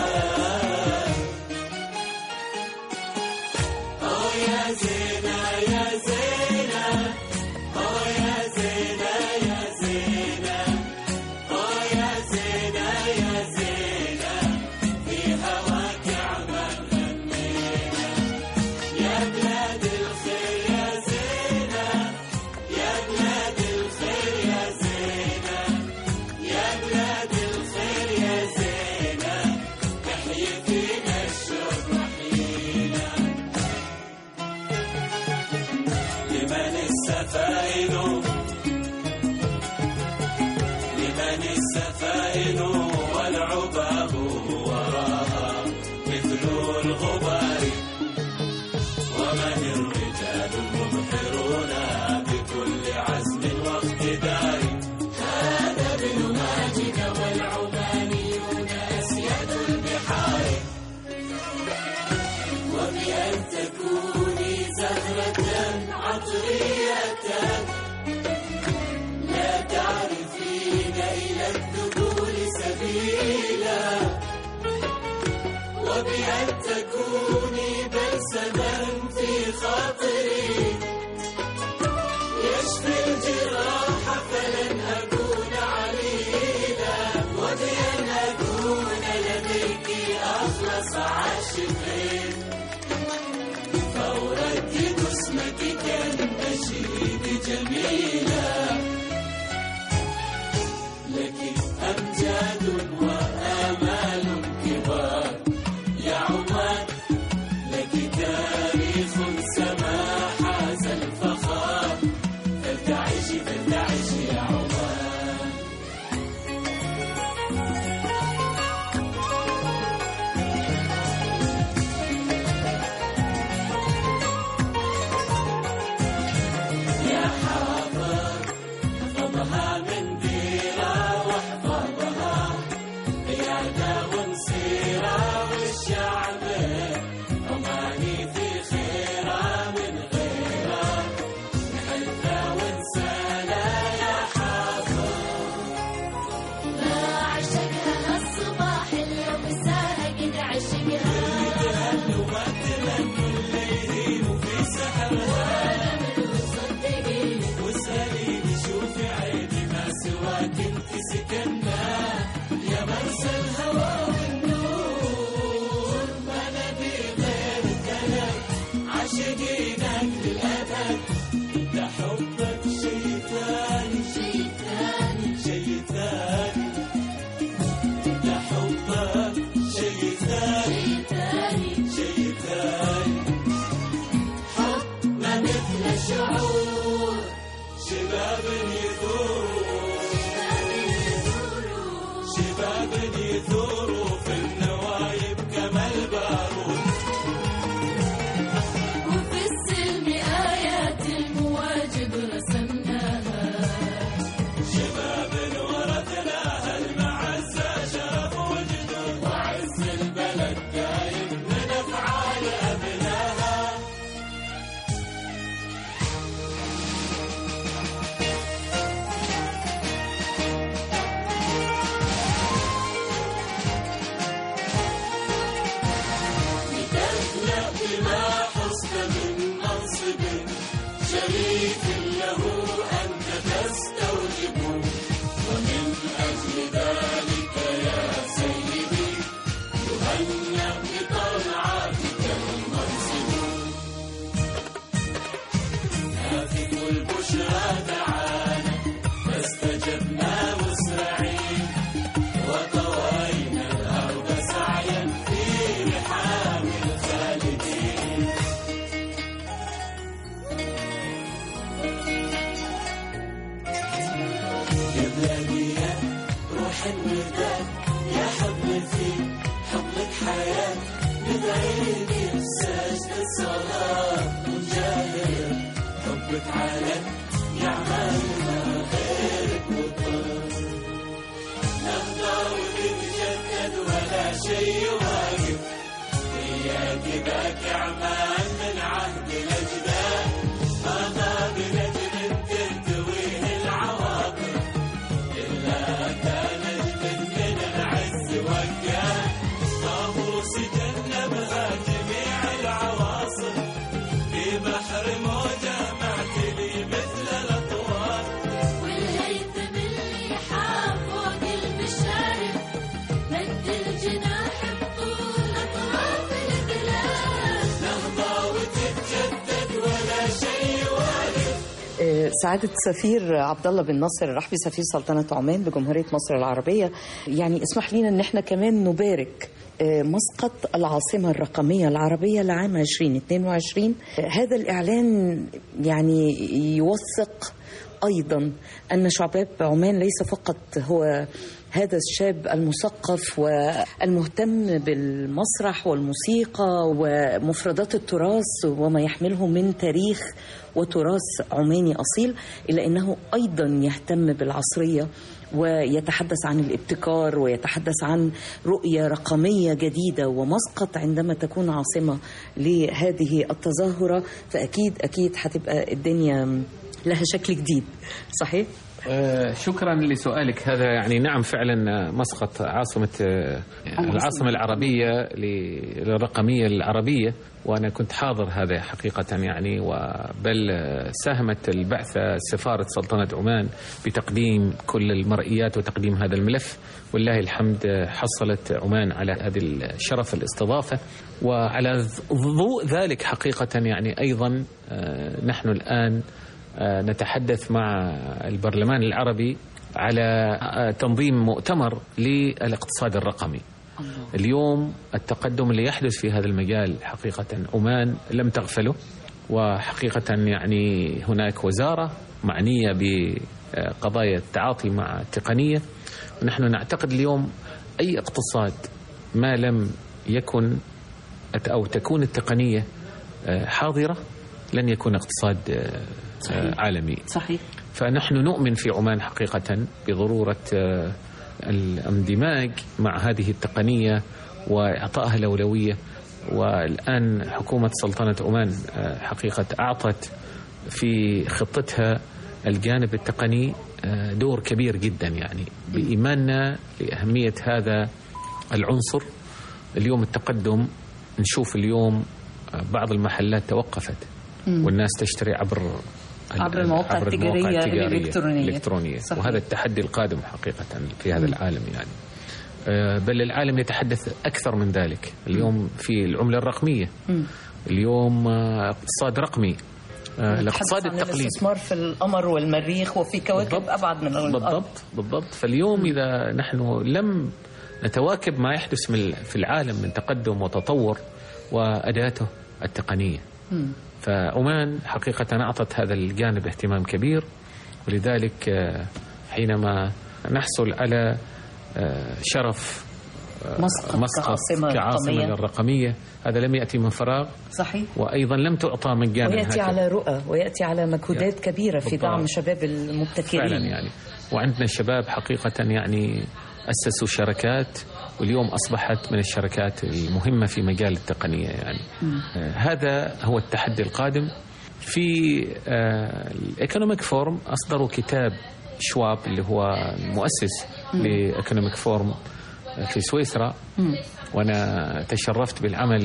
أوه يا زينة يا زينة، أوه يا زينة يا زينة، أوه يا زينة يا زينة، في هواك عمان غنينا. يا بلاد الخير يا زينة، يا بلاد الخير يا زينة، يا بلاد الخير يا زينة، تحيي فينا الشوق وحيينا. لمن السفائن، لمن السفائن والعباب وراها مثل الغبار، ومن الرجال المبحرون بكل عزم واقتدار. هذا ابن ماجد والعمانيون أسياد البحار، وبأن تكوني زهرة عطرية لا تعرفين إلى الذبول سبيلا، وبأن تكوني بلسما في خاطري شباب يثوروا في النوايب كما البارود وفي السلم آيات المواجب رسمناها شباب ورثناها المعزة شرف وجدود وعز البلد دايم من أفعال أبناها لتخلق بما حصل من منصب شريف له أنت تستوجب ومن أجل ذلك يا سيدي يهنأ بطلعاتك المنصب هاتف البشرى دعانا فاستجبنا مسرعين وطوينا الأرض سعيا في رحاب الخالدين يا بلادي يا روح الوداد يا حضن في حضنك حياة ندعيك بسجد الصلاة ونجاهر حبك على يعملنا غيرك وطن نهضى ونتجدد ولا شيء واقف إياك ذاك عمان من عهد الأجداد ماذا بنجم تهتويه العواطف إلا كان نجم من العز وكان طاووس جنبها جميع العواصف في بحر موجة معتلي مثل الأطوار والهيثم اللي حافظ المشارف مد الجناح بطول أطراف البلاد نهضى وتتجدد ولا شيء واقف آه، سعادة سفير عبد الله بن ناصر الرحبي سفير سلطنة عمان بجمهورية مصر العربية، يعني اسمح لنا ان احنا كمان نبارك آه، مسقط العاصمة الرقمية العربية لعام عشرين اثنين وعشرين. آه، هذا الإعلان يعني يوثق أيضا أن شباب عمان ليس فقط هو هذا الشاب المثقف والمهتم بالمسرح والموسيقى ومفردات التراث وما يحمله من تاريخ وتراث عماني أصيل، إلا أنه أيضا يهتم بالعصرية ويتحدث عن الابتكار ويتحدث عن رؤية رقمية جديدة. ومسقط عندما تكون عاصمة لهذه التظاهرة فأكيد أكيد هتبقى الدنيا لها شكل جديد، صحيح؟ آه شكرا لسؤالك هذا. يعني نعم فعلا مسقط عاصمة آه العاصمة العربية للرقمية العربية، وأنا كنت حاضر هذا حقيقة يعني. وبل ساهمت البعثة سفارة سلطنة عمان بتقديم كل المرئيات وتقديم هذا الملف، والله الحمد حصلت عمان على هذا الشرف الاستضافة. وعلى ضوء ذلك حقيقة يعني أيضا آه نحن الآن نتحدث مع البرلمان العربي على تنظيم مؤتمر للاقتصاد الرقمي. اليوم التقدم اللي يحدث في هذا المجال حقيقة عمان لم تغفله، وحقيقة يعني هناك وزارة معنية بقضايا التعاطي مع التقنية. ونحن نعتقد اليوم أي اقتصاد ما لم يكن أو تكون التقنية حاضرة لن يكون اقتصاد صحيح. عالمي. صحيح. فنحن نؤمن في عمان حقيقة بضرورة الاندماج مع هذه التقنية وإعطائها الأولوية. والآن حكومة سلطنة عمان حقيقة أعطت في خطتها الجانب التقني دور كبير جدا، يعني بإيماننا لأهمية هذا العنصر. اليوم التقدم نشوف اليوم بعض المحلات توقفت والناس تشتري عبر عبر المواقع عبر التجارية الإلكترونية, الإلكترونية. وهذا التحدي القادم حقيقة في هذا م. العالم يعني. بل العالم يتحدث أكثر من ذلك. اليوم في العملة الرقمية، م. اليوم اقتصاد رقمي، الاقتصاد التقليدي، الاستثمار في القمر والمريخ وفي كواكب بالضبط. أبعد من الأرض. بالضبط بالضبط. فاليوم م. إذا نحن لم نتواكب ما يحدث في العالم من تقدم وتطور وأداته التقنية، م. فعمان حقيقة أعطت هذا الجانب اهتمام كبير. ولذلك حينما نحصل على شرف مسقط, مسقط كعاصمة, كعاصمة رقمية. للرقمية. هذا لم يأتي من فراغ، صحيح، وأيضا لم تعطى مجانا، ويأتي على رؤى ويأتي على مجهودات يعني كبيرة في بالضبط. دعم شباب المبتكرين فعلا يعني. وعندنا الشباب حقيقة يعني أسسوا شركات، واليوم أصبحت من الشركات المهمة في مجال التقنية يعني. آه هذا هو التحدي القادم. في آه الإيكونوميك فورم أصدروا كتاب شواب اللي هو المؤسس لإيكونوميك فورم في سويسرا، وأنا تشرفت بالعمل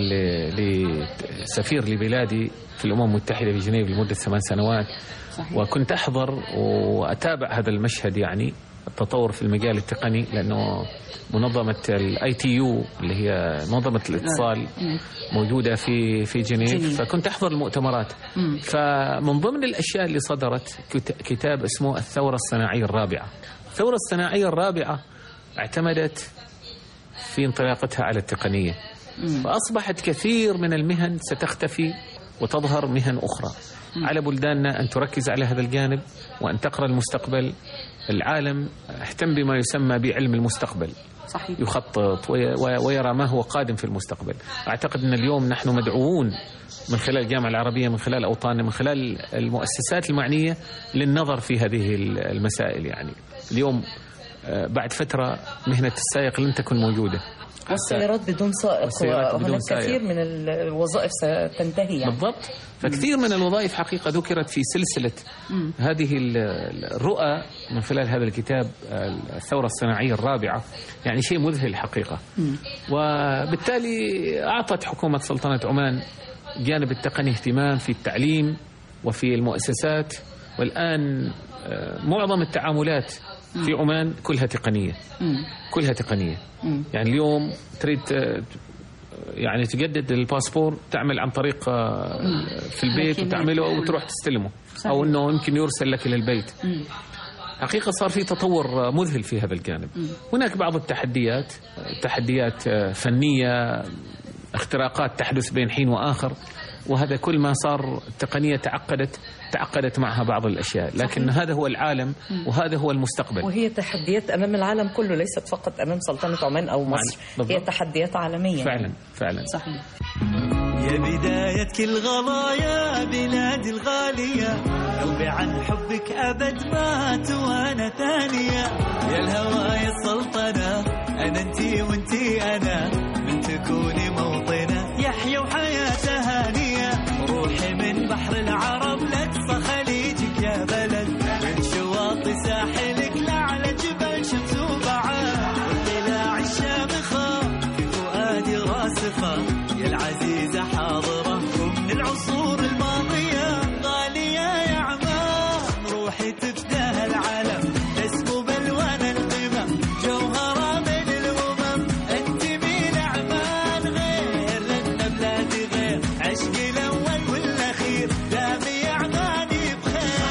لسفير لبلادي في الأمم المتحدة في جنيف لمدة ثمان سنوات. صحيح. وكنت أحضر وأتابع هذا المشهد يعني التطور في المجال التقني، لأنه منظمة الاي تي يو اللي هي منظمة الاتصال موجودة في في جنيف، فكنت أحضر المؤتمرات. فمن ضمن الأشياء اللي صدرت كتاب اسمه الثورة الصناعية الرابعة. الثورة الصناعية الرابعة اعتمدت في انطلاقتها على التقنية، فأصبحت كثير من المهن ستختفي وتظهر مهن أخرى. على بلداننا أن تركز على هذا الجانب وأن تقرأ المستقبل. العالم اهتم بما يسمى بعلم المستقبل، صحيح. يخطط ويرى ما هو قادم في المستقبل. أعتقد أن اليوم نحن مدعوون من خلال الجامعة العربية، من خلال أوطاننا، من خلال المؤسسات المعنية للنظر في هذه المسائل يعني. اليوم بعد فترة مهنة السائق لن تكون موجودة، والسيارات بدون سائق، وهناك كثير من الوظائف ستنتهي يعني. بالضبط. فكثير من الوظائف حقيقة ذكرت في سلسلة م. هذه الرؤى من خلال هذا الكتاب الثورة الصناعية الرابعة، يعني شيء مذهل حقيقة. م. وبالتالي أعطت حكومة سلطنة عمان جانب التقني اهتمام في التعليم وفي المؤسسات، والآن معظم التعاملات في عمان كلها تقنية. م. كلها تقنية. م. يعني اليوم تريد يعني تجدد الباسبور تعمل عن طريق في البيت وتعمله أو تروح تستلمه، صحيح. أو أنه يمكن يرسل لك إلى البيت. م. حقيقة صار في تطور مذهل في هذا الجانب. م. هناك بعض التحديات، تحديات فنية، اختراقات تحدث بين حين وآخر، وهذا كل ما صار التقنية تعقدت تعقدت معها بعض الأشياء، لكن صحيح. هذا هو العالم وهذا هو المستقبل، وهي تحديات أمام العالم كله، ليست فقط أمام سلطنة عمان أو مصر. بالضبط. هي تحديات عالمية فعلا فعلا. صحيح. يا بداية كل غلايا بلادي الغالية، قلبي عن حبك أبد مات وأنا ثانية. يا الهوى يا السلطنة، أنا أنتي وأنتي أنا، من تكوني موطنة يحيى وحياته هانية. روحي من بحر العرب لأقصى خليجك يا بلد، من شواطئ ساحلك لأعلى جبل شمس وبعاد، والقلاع الشامخة في فؤادي راسخة. يا العزيزة حاضرة ومن العصور الماضية، غالية يا عمان روحي تفتح العالم، تسمو بالوان القمم جوهرة من الأمم. أنت من عمان غير لنا بلادي غير، عشقي الأول والأخير دامي يا عماني بخير.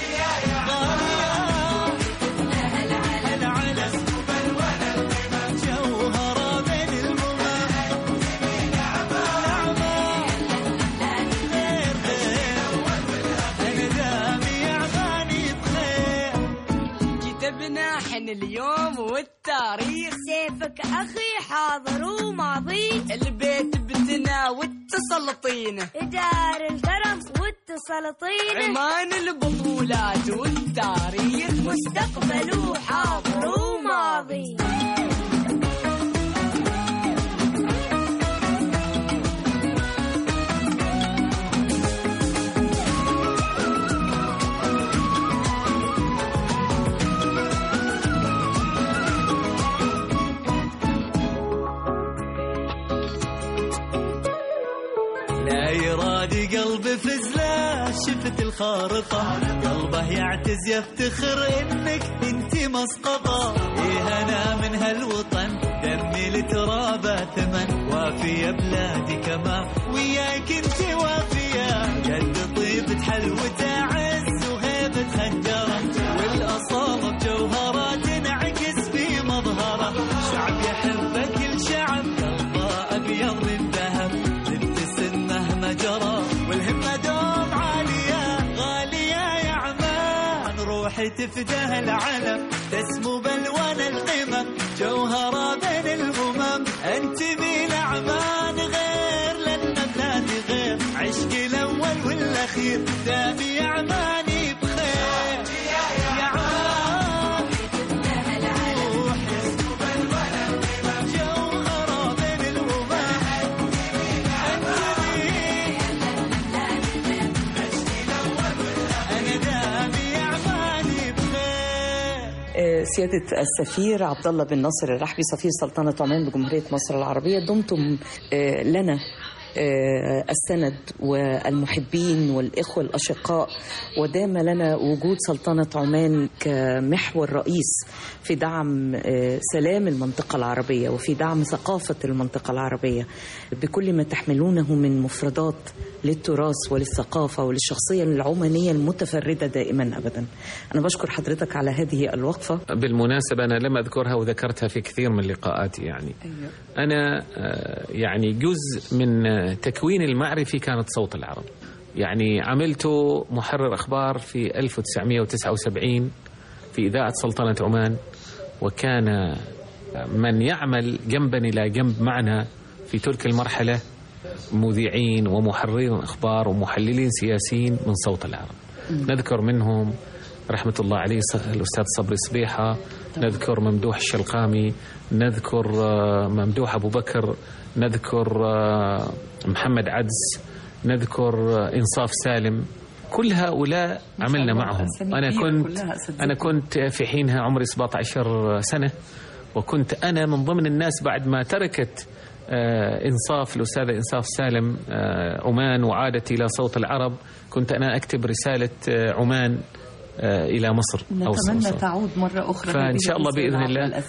اليوم والتاريخ، سيفك أخي حاضر وماضي، البيت بتنا والتسلطين، دار الكرم والتسلطين، عمان البطولات والتاريخ، مستقبل وحاضر وماضي. لا يرادي قلبي فزلة شفت الخارقة، قلبه يعتز يفتخر انك انتي مسقطة. ايه انا من هالوطن دمي لترابه ثمن، وافية بلادي كمان وياك انتي وافية. قد طيبة حلوة عز وهيبة خنجرة، والاصالة بجوهرة تنعكس في مظهره. شعب يحبه كل شعب، قلبه ابيض من ذهب، جرى والهمة دوم عالية. غالية يا عمان روحي تفداه العلم، تسمو بالوان القمم سيادة السفير عبد الله بن ناصر الرحبي سفير سلطنة عمان بجمهورية مصر العربية، دمتم لنا السند والمحبين والإخوة الأشقاء، ودام لنا وجود سلطنة عمان كمحور رئيس في دعم سلام المنطقة العربية وفي دعم ثقافة المنطقة العربية بكل ما تحملونه من مفردات للتراث وللثقافة وللشخصية العمانية المتفردة دائما أبدا. أنا بشكر حضرتك على هذه الوقفة. بالمناسبة أنا لم أذكرها وذكرتها في كثير من لقاءاتي. يعني أيوة. أنا يعني جزء من تكوين المعرفي كانت صوت العرب. يعني عملت محرر أخبار في ألف وتسعمائة وتسعة وسبعين في إذاعة سلطنة عمان، وكان من يعمل جنبا إلى جنب معنا في تلك المرحلة مذيعين ومحررين أخبار ومحللين سياسيين من صوت العرب. م. نذكر منهم رحمة الله عليه الأستاذ صبري صبيحة، نذكر ممدوح الشلقامي، نذكر ممدوح أبو بكر، نذكر محمد عدس، نذكر إنصاف سالم. كل هؤلاء عملنا معهم. أنا كنت أنا كنت في حينها عمري سبعة عشر سنة، وكنت أنا من ضمن الناس بعد ما تركت إنصاف الأستاذة إنصاف سالم عمان وعادت إلى صوت العرب، كنت أنا أكتب رسالة عمان إلى مصر. نتمنى تعود مرة أخرى فإن شاء الله بإذن الله.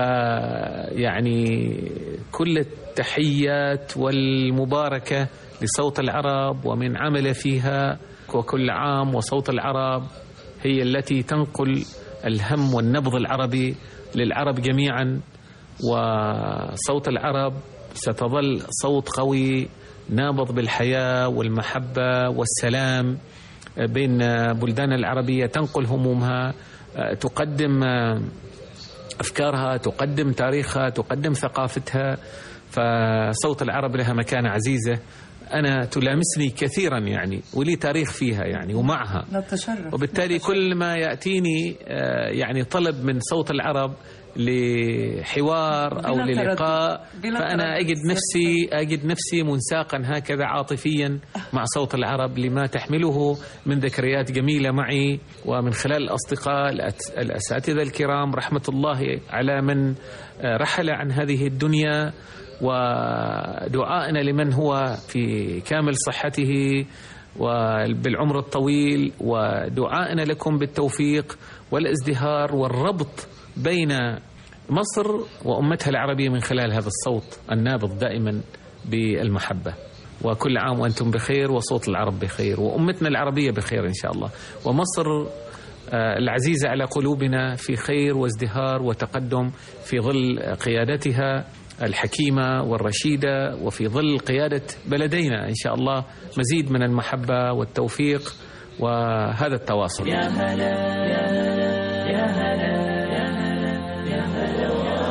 فيعني كل التحيات والمباركة لصوت العرب ومن عمل فيها، وكل عام وصوت العرب هي التي تنقل الهم والنبض العربي للعرب جميعا، وصوت العرب ستظل صوت قوي نابض بالحياة والمحبة والسلام بين بلدان العربية، تنقل همومها، تقدم أفكارها، تقدم تاريخها، تقدم ثقافتها. فصوت العرب لها مكانة عزيزة أنا تلامسني كثيرا يعني، ولي تاريخ فيها يعني ومعها نتشرف. وبالتالي نتشرف. كل ما يأتيني يعني طلب من صوت العرب لحوار أو للقاء، فأنا أجد نفسي أجد نفسي منساقا هكذا عاطفيا مع صوت العرب لما تحمله من ذكريات جميلة معي ومن خلال الأصدقاء الأساتذة الكرام رحمة الله على من رحل عن هذه الدنيا، ودعائنا لمن هو في كامل صحته وبالعمر الطويل، ودعائنا لكم بالتوفيق والازدهار والربط بين مصر وأمتها العربية من خلال هذا الصوت النابض دائما بالمحبة. وكل عام وأنتم بخير، وصوت العرب بخير، وأمتنا العربية بخير إن شاء الله، ومصر العزيزة على قلوبنا في خير وازدهار وتقدم في ظل قيادتها الحكيمة والرشيدة، وفي ظل قيادة بلدينا إن شاء الله مزيد من المحبة والتوفيق وهذا التواصل. يا هلا يا هلا يا هلا يا هلا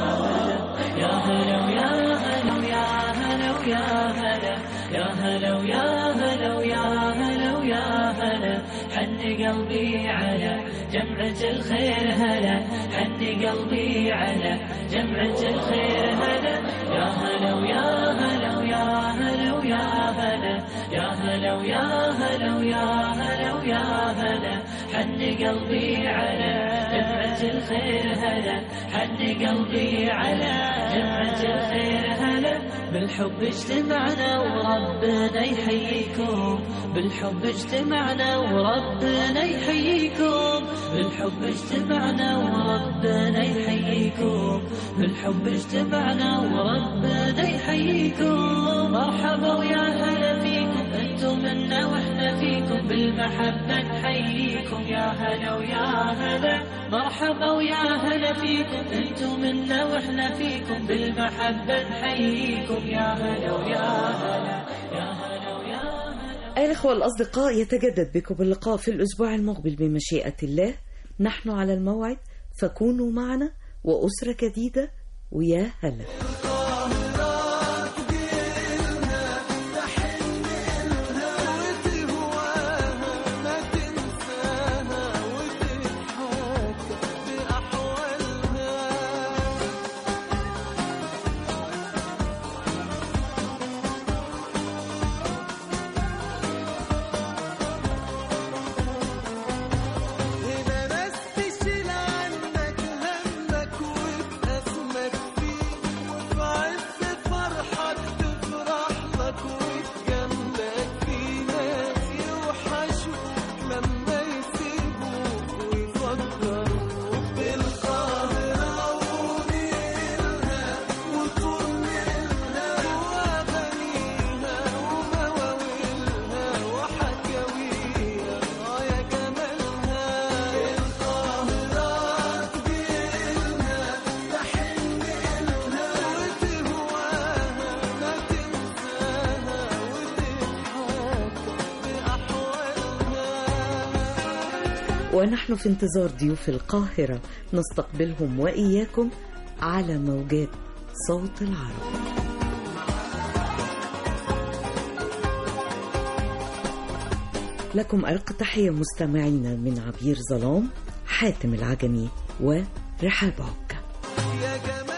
يا هلا يا هلا يا هلا يا هلا يا هلا يا هلا يا هلا يا هلا حن قلبي على جمعة الخير هلا، حن قلبي على جمعة الخير هلا يا هلا ويا هلا ويا هلا ويا هلا يا هلا ويا هلا ويا هلا ويا هلا حن قلبي على جمعة الخير هلا، حن قلبي على جمعة الخير هلا. بالحب اجتمعنا وربنا يحييكم، بالحب اجتمعنا وربنا يحييكم، بالحب اجتمعنا وربنا يحييكم، بالحب اجتمعنا وربنا يحييكم. مرحبا ويا هلا فيكم، انتم منا واحنا فيكم، بالمحبة نحييكم يا هلا ويا هلا. مرحبا ويا هلا فيكم، انتم منا واحنا فيكم، بالمحبة نحييكم يا هلا ويا هلا يا هلا ويا هلا. أيها الأخوة الأصدقاء، يتجدد بكم اللقاء في الأسبوع المقبل بمشيئة الله. نحن على الموعد، فكونوا معنا وأسرة جديدة ويا هلا. هنا ناس تشيل عنك هم ونحن في انتظار ضيوف القاهرة نستقبلهم وإياكم على موجات صوت العرب. لكم أرق تحية مستمعينا من عبير ظلام، حاتم العجمي ورحاب عكا.